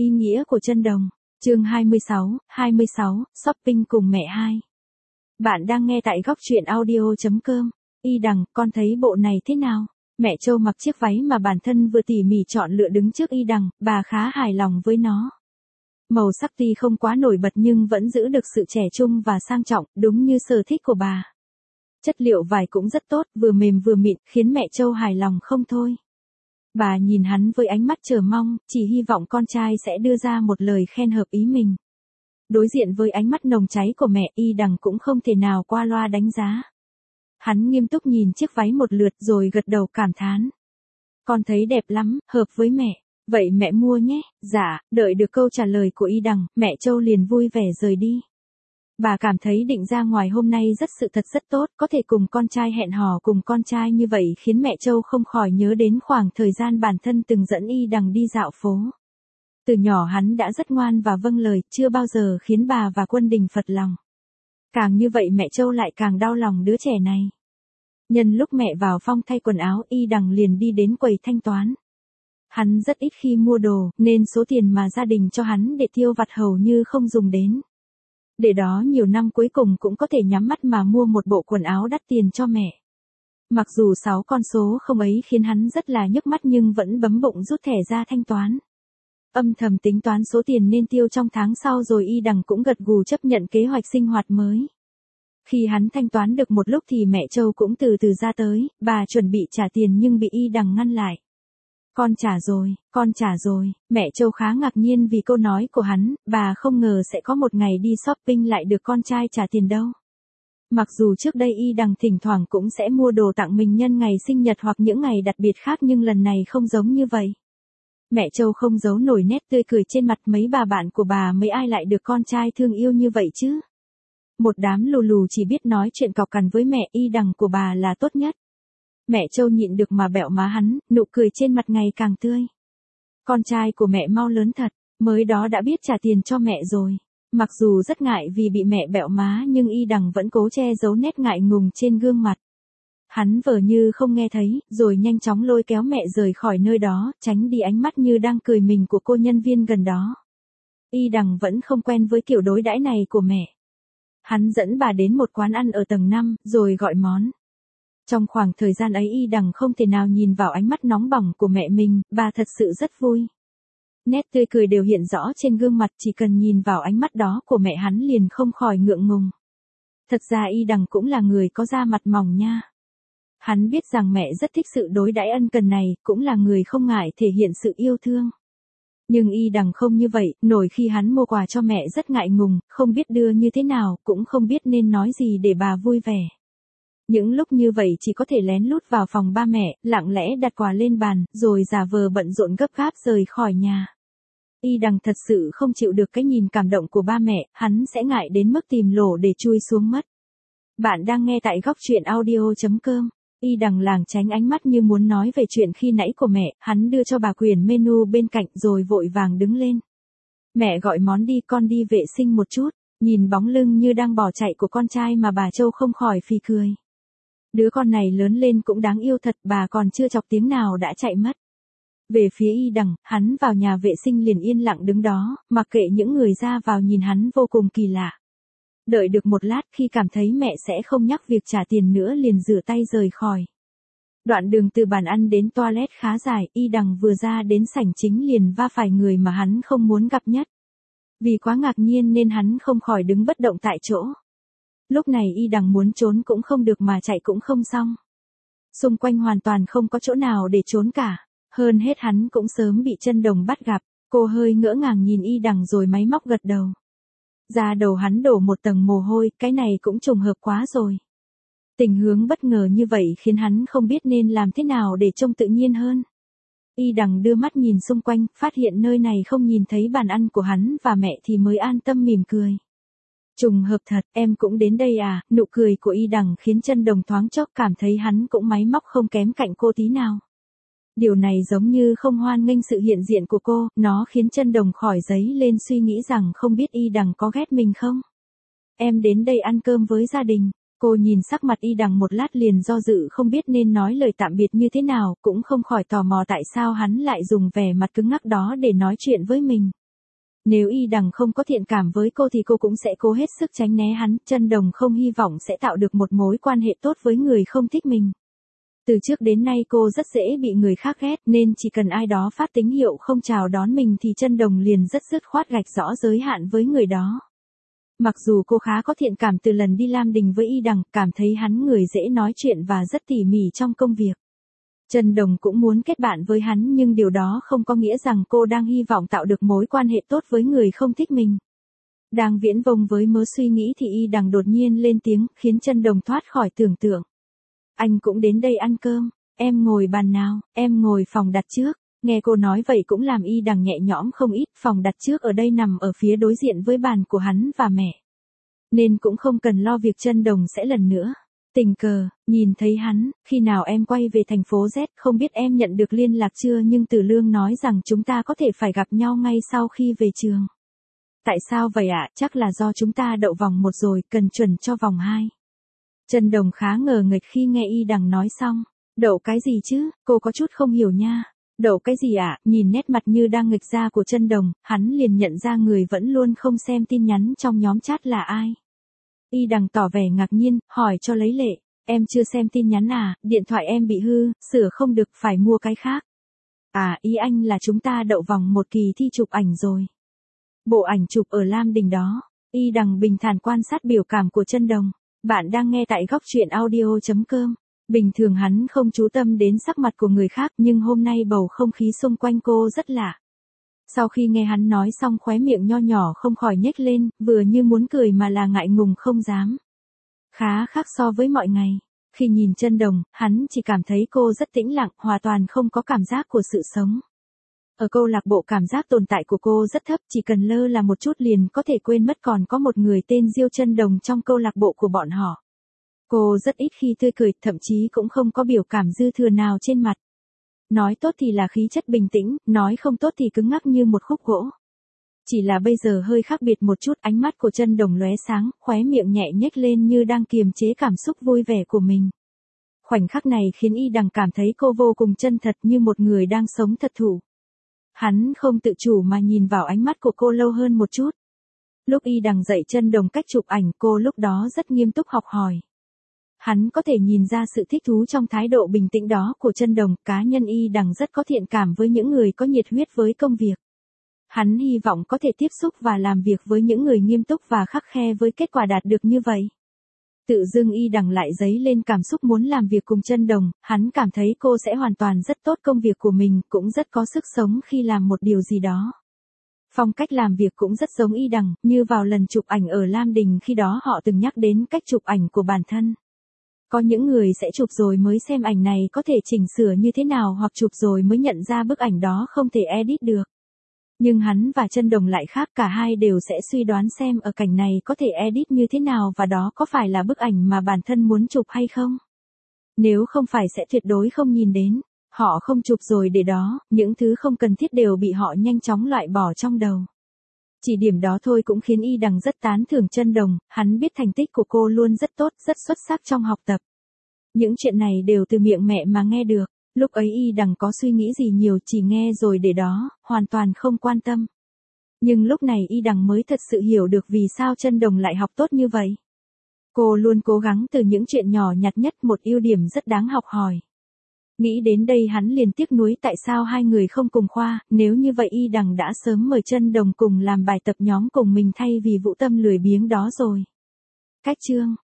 Ý nghĩa của chân đồng. Chương 26, shopping cùng mẹ hai. Bạn đang nghe tại góc truyện audio.com. Y Đằng, con thấy bộ này thế nào? Mẹ Châu mặc chiếc váy mà bản thân vừa tỉ mỉ chọn lựa đứng trước Y Đằng, bà khá hài lòng với nó. Màu sắc tuy không quá nổi bật nhưng vẫn giữ được sự trẻ trung và sang trọng, đúng như sở thích của bà. Chất liệu vải cũng rất tốt, vừa mềm vừa mịn, khiến mẹ Châu hài lòng không thôi. Bà nhìn hắn với ánh mắt chờ mong, chỉ hy vọng con trai sẽ đưa ra một lời khen hợp ý mình. Đối diện với ánh mắt nồng cháy của mẹ, Y Đằng cũng không thể nào qua loa đánh giá. Hắn nghiêm túc nhìn chiếc váy một lượt rồi gật đầu cảm thán. Con thấy đẹp lắm, hợp với mẹ. Vậy mẹ mua nhé. Dạ, đợi được câu trả lời của Y Đằng, mẹ Châu liền vui vẻ rời đi. Bà cảm thấy định ra ngoài hôm nay sự thật rất tốt, có thể cùng con trai hẹn hò cùng con trai như vậy khiến mẹ Châu không khỏi nhớ đến khoảng thời gian bản thân từng dẫn Y Đằng đi dạo phố. Từ nhỏ hắn đã rất ngoan và vâng lời, chưa bao giờ khiến bà và Quân Đình phật lòng. Càng như vậy mẹ Châu lại càng đau lòng đứa trẻ này. Nhân lúc mẹ vào phòng thay quần áo, Y Đằng liền đi đến quầy thanh toán. Hắn rất ít khi mua đồ, nên số tiền mà gia đình cho hắn để tiêu vặt hầu như không dùng đến. Để đó nhiều năm cuối cùng cũng có thể nhắm mắt mà mua một bộ quần áo đắt tiền cho mẹ. Mặc dù 6 con số không ấy khiến hắn rất là nhức mắt nhưng vẫn bấm bụng rút thẻ ra thanh toán. Âm thầm tính toán số tiền nên tiêu trong tháng sau rồi Y Đằng cũng gật gù chấp nhận kế hoạch sinh hoạt mới. Khi hắn thanh toán được một lúc thì mẹ Châu cũng từ từ ra tới, bà chuẩn bị trả tiền nhưng bị Y Đằng ngăn lại. Con trả rồi, mẹ Châu khá ngạc nhiên vì câu nói của hắn, bà không ngờ sẽ có một ngày đi shopping lại được con trai trả tiền đâu. Mặc dù trước đây Y Đằng thỉnh thoảng cũng sẽ mua đồ tặng mình nhân ngày sinh nhật hoặc những ngày đặc biệt khác nhưng lần này không giống như vậy. Mẹ Châu không giấu nổi nét tươi cười trên mặt, mấy bà bạn của bà mấy ai lại được con trai thương yêu như vậy chứ. Một đám lù lù chỉ biết nói chuyện cọc cằn với mẹ, Y Đằng của bà là tốt nhất. Mẹ Châu nhịn được mà bẹo má hắn, nụ cười trên mặt ngày càng tươi. Con trai của mẹ mau lớn thật, mới đó đã biết trả tiền cho mẹ rồi. Mặc dù rất ngại vì bị mẹ bẹo má nhưng Y Đằng vẫn cố che giấu nét ngại ngùng trên gương mặt. Hắn vờ như không nghe thấy, rồi nhanh chóng lôi kéo mẹ rời khỏi nơi đó, tránh đi ánh mắt như đang cười mình của cô nhân viên gần đó. Y Đằng vẫn không quen với kiểu đối đãi này của mẹ. Hắn dẫn bà đến một quán ăn ở tầng 5, rồi gọi món. Trong khoảng thời gian ấy Y Đằng không thể nào nhìn vào ánh mắt nóng bỏng của mẹ mình, bà thật sự rất vui. Nét tươi cười đều hiện rõ trên gương mặt, chỉ cần nhìn vào ánh mắt đó của mẹ hắn liền không khỏi ngượng ngùng. Thật ra Y Đằng cũng là người có da mặt mỏng nha. Hắn biết rằng mẹ rất thích sự đối đãi ân cần này, cũng là người không ngại thể hiện sự yêu thương. Nhưng Y Đằng không như vậy, nổi khi hắn mua quà cho mẹ rất ngại ngùng, không biết đưa như thế nào, cũng không biết nên nói gì để bà vui vẻ. Những lúc như vậy chỉ có thể lén lút vào phòng ba mẹ, lặng lẽ đặt quà lên bàn, rồi giả vờ bận rộn gấp gáp rời khỏi nhà. Y Đằng thật sự không chịu được cái nhìn cảm động của ba mẹ, hắn sẽ ngại đến mức tìm lỗ để chui xuống mất. Bạn đang nghe tại góc truyện audio.com. Y Đằng lảng tránh ánh mắt như muốn nói về chuyện khi nãy của mẹ, hắn đưa cho bà quyển menu bên cạnh rồi vội vàng đứng lên. Mẹ gọi món đi, con đi vệ sinh một chút. Nhìn bóng lưng như đang bỏ chạy của con trai mà bà Châu không khỏi phì cười. Đứa con này lớn lên cũng đáng yêu thật, bà còn chưa chọc tiếng nào đã chạy mất. Về phía Y Đằng, hắn vào nhà vệ sinh liền yên lặng đứng đó, mặc kệ những người ra vào nhìn hắn vô cùng kỳ lạ. Đợi được một lát khi cảm thấy mẹ sẽ không nhắc việc trả tiền nữa liền rửa tay rời khỏi. Đoạn đường từ bàn ăn đến toilet khá dài, Y Đằng vừa ra đến sảnh chính liền va phải người mà hắn không muốn gặp nhất. Vì quá ngạc nhiên nên hắn không khỏi đứng bất động tại chỗ. Lúc này Y Đằng muốn trốn cũng không được mà chạy cũng không xong. Xung quanh hoàn toàn không có chỗ nào để trốn cả. Hơn hết hắn cũng sớm bị Chân Đồng bắt gặp. Cô hơi ngỡ ngàng nhìn Y Đằng rồi máy móc gật đầu. Da đầu hắn đổ một tầng mồ hôi, cái này cũng trùng hợp quá rồi. Tình huống bất ngờ như vậy khiến hắn không biết nên làm thế nào để trông tự nhiên hơn. Y Đằng đưa mắt nhìn xung quanh, phát hiện nơi này không nhìn thấy bàn ăn của hắn và mẹ thì mới an tâm mỉm cười. Trùng hợp thật, em cũng đến đây à, nụ cười của Y Đằng khiến Chân Đồng thoáng chốc cảm thấy hắn cũng máy móc không kém cạnh cô tí nào. Điều này giống như không hoan nghênh sự hiện diện của cô, nó khiến Chân Đồng khỏi giấy lên suy nghĩ rằng không biết Y Đằng có ghét mình không. Em đến đây ăn cơm với gia đình. Cô nhìn sắc mặt Y Đằng một lát liền do dự không biết nên nói lời tạm biệt như thế nào, cũng không khỏi tò mò tại sao hắn lại dùng vẻ mặt cứng ngắc đó để nói chuyện với mình. Nếu Y Đằng không có thiện cảm với cô thì cô cũng sẽ cố hết sức tránh né hắn, Chân Đồng không hy vọng sẽ tạo được một mối quan hệ tốt với người không thích mình. Từ trước đến nay cô rất dễ bị người khác ghét nên chỉ cần ai đó phát tín hiệu không chào đón mình thì Chân Đồng liền rất dứt khoát gạch rõ giới hạn với người đó. Mặc dù cô khá có thiện cảm từ lần đi Lam Đình với Y Đằng, cảm thấy hắn người dễ nói chuyện và rất tỉ mỉ trong công việc. Chân Đồng cũng muốn kết bạn với hắn nhưng điều đó không có nghĩa rằng cô đang hy vọng tạo được mối quan hệ tốt với người không thích mình. Đang viễn vông với mớ suy nghĩ thì Y Đằng đột nhiên lên tiếng khiến Chân Đồng thoát khỏi tưởng tượng. Anh cũng đến đây ăn cơm, em ngồi bàn nào, em ngồi phòng đặt trước. Nghe cô nói vậy cũng làm Y Đằng nhẹ nhõm không ít, phòng đặt trước ở đây nằm ở phía đối diện với bàn của hắn và mẹ. Nên cũng không cần lo việc Chân Đồng sẽ lần nữa. Tình cờ, nhìn thấy hắn, khi nào em quay về thành phố Z, không biết em nhận được liên lạc chưa nhưng Từ Lương nói rằng chúng ta có thể phải gặp nhau ngay sau khi về trường. Tại sao vậy ạ? Chắc là do chúng ta đậu vòng 1 rồi, cần chuẩn cho vòng 2. Chân Đồng khá ngờ nghệch khi nghe Y Đằng nói xong. Đậu cái gì chứ? Cô có chút không hiểu nha. Đậu cái gì ạ? Nhìn nét mặt như đang nghịch ra của Chân Đồng, hắn liền nhận ra người vẫn luôn không xem tin nhắn trong nhóm chat là ai. Y Đằng tỏ vẻ ngạc nhiên, hỏi cho lấy lệ. Em chưa xem tin nhắn à? Điện thoại em bị hư, sửa không được, phải mua cái khác. À, ý anh là chúng ta đậu vòng 1 kỳ thi chụp ảnh rồi. Bộ ảnh chụp ở Lam Đình đó. Y Đằng bình thản quan sát biểu cảm của Chân Đồng. Bạn đang nghe tại góc truyện audio.com. Bình thường hắn không chú tâm đến sắc mặt của người khác nhưng hôm nay bầu không khí xung quanh cô rất lạ. Sau khi nghe hắn nói xong khóe miệng nho nhỏ không khỏi nhếch lên, vừa như muốn cười mà là ngại ngùng không dám. Khá khác so với mọi ngày. Khi nhìn Chân Đồng, hắn chỉ cảm thấy cô rất tĩnh lặng, hoàn toàn không có cảm giác của sự sống. Ở câu lạc bộ cảm giác tồn tại của cô rất thấp, chỉ cần lơ là một chút liền có thể quên mất còn có một người tên Diêu Chân Đồng trong câu lạc bộ của bọn họ. Cô rất ít khi tươi cười, thậm chí cũng không có biểu cảm dư thừa nào trên mặt. Nói tốt thì là khí chất bình tĩnh, nói không tốt thì cứng ngắc như một khúc gỗ. Chỉ là bây giờ hơi khác biệt một chút, ánh mắt của Chân Đồng lóe sáng, khóe miệng nhẹ nhếch lên như đang kiềm chế cảm xúc vui vẻ của mình. Khoảnh khắc này khiến Y Đằng cảm thấy cô vô cùng chân thật như một người đang sống thật thụ. Hắn không tự chủ mà nhìn vào ánh mắt của cô lâu hơn một chút. Lúc Y Đằng dạy Chân Đồng cách chụp ảnh, cô lúc đó rất nghiêm túc học hỏi. Hắn có thể nhìn ra sự thích thú trong thái độ bình tĩnh đó của Chân Đồng, cá nhân Y Đằng rất có thiện cảm với những người có nhiệt huyết với công việc. Hắn hy vọng có thể tiếp xúc và làm việc với những người nghiêm túc và khắt khe với kết quả đạt được như vậy. Tự dưng Y Đằng lại dấy lên cảm xúc muốn làm việc cùng Chân Đồng, hắn cảm thấy cô sẽ hoàn toàn rất tốt công việc của mình, cũng rất có sức sống khi làm một điều gì đó. Phong cách làm việc cũng rất giống Y Đằng, như vào lần chụp ảnh ở Lam Đình khi đó họ từng nhắc đến cách chụp ảnh của bản thân. Có những người sẽ chụp rồi mới xem ảnh này có thể chỉnh sửa như thế nào hoặc chụp rồi mới nhận ra bức ảnh đó không thể edit được. Nhưng hắn và Chân Đồng lại khác, cả hai đều sẽ suy đoán xem ở cảnh này có thể edit như thế nào và đó có phải là bức ảnh mà bản thân muốn chụp hay không. Nếu không phải sẽ tuyệt đối không nhìn đến. Họ không chụp rồi để đó, những thứ không cần thiết đều bị họ nhanh chóng loại bỏ trong đầu. Chỉ điểm đó thôi cũng khiến Y Đằng rất tán thưởng Chân Đồng, hắn biết thành tích của cô luôn rất tốt, rất xuất sắc trong học tập. Những chuyện này đều từ miệng mẹ mà nghe được, lúc ấy Y Đằng có suy nghĩ gì nhiều, chỉ nghe rồi để đó, hoàn toàn không quan tâm. Nhưng lúc này Y Đằng mới thật sự hiểu được vì sao Chân Đồng lại học tốt như vậy. Cô luôn cố gắng từ những chuyện nhỏ nhặt nhất, một ưu điểm rất đáng học hỏi. Nghĩ đến đây hắn liền tiếc nuối tại sao hai người không cùng khoa, nếu như vậy Y Đằng đã sớm mời Chân Đồng cùng làm bài tập nhóm cùng mình thay vì Vũ Tâm lười biếng đó rồi. Cách chương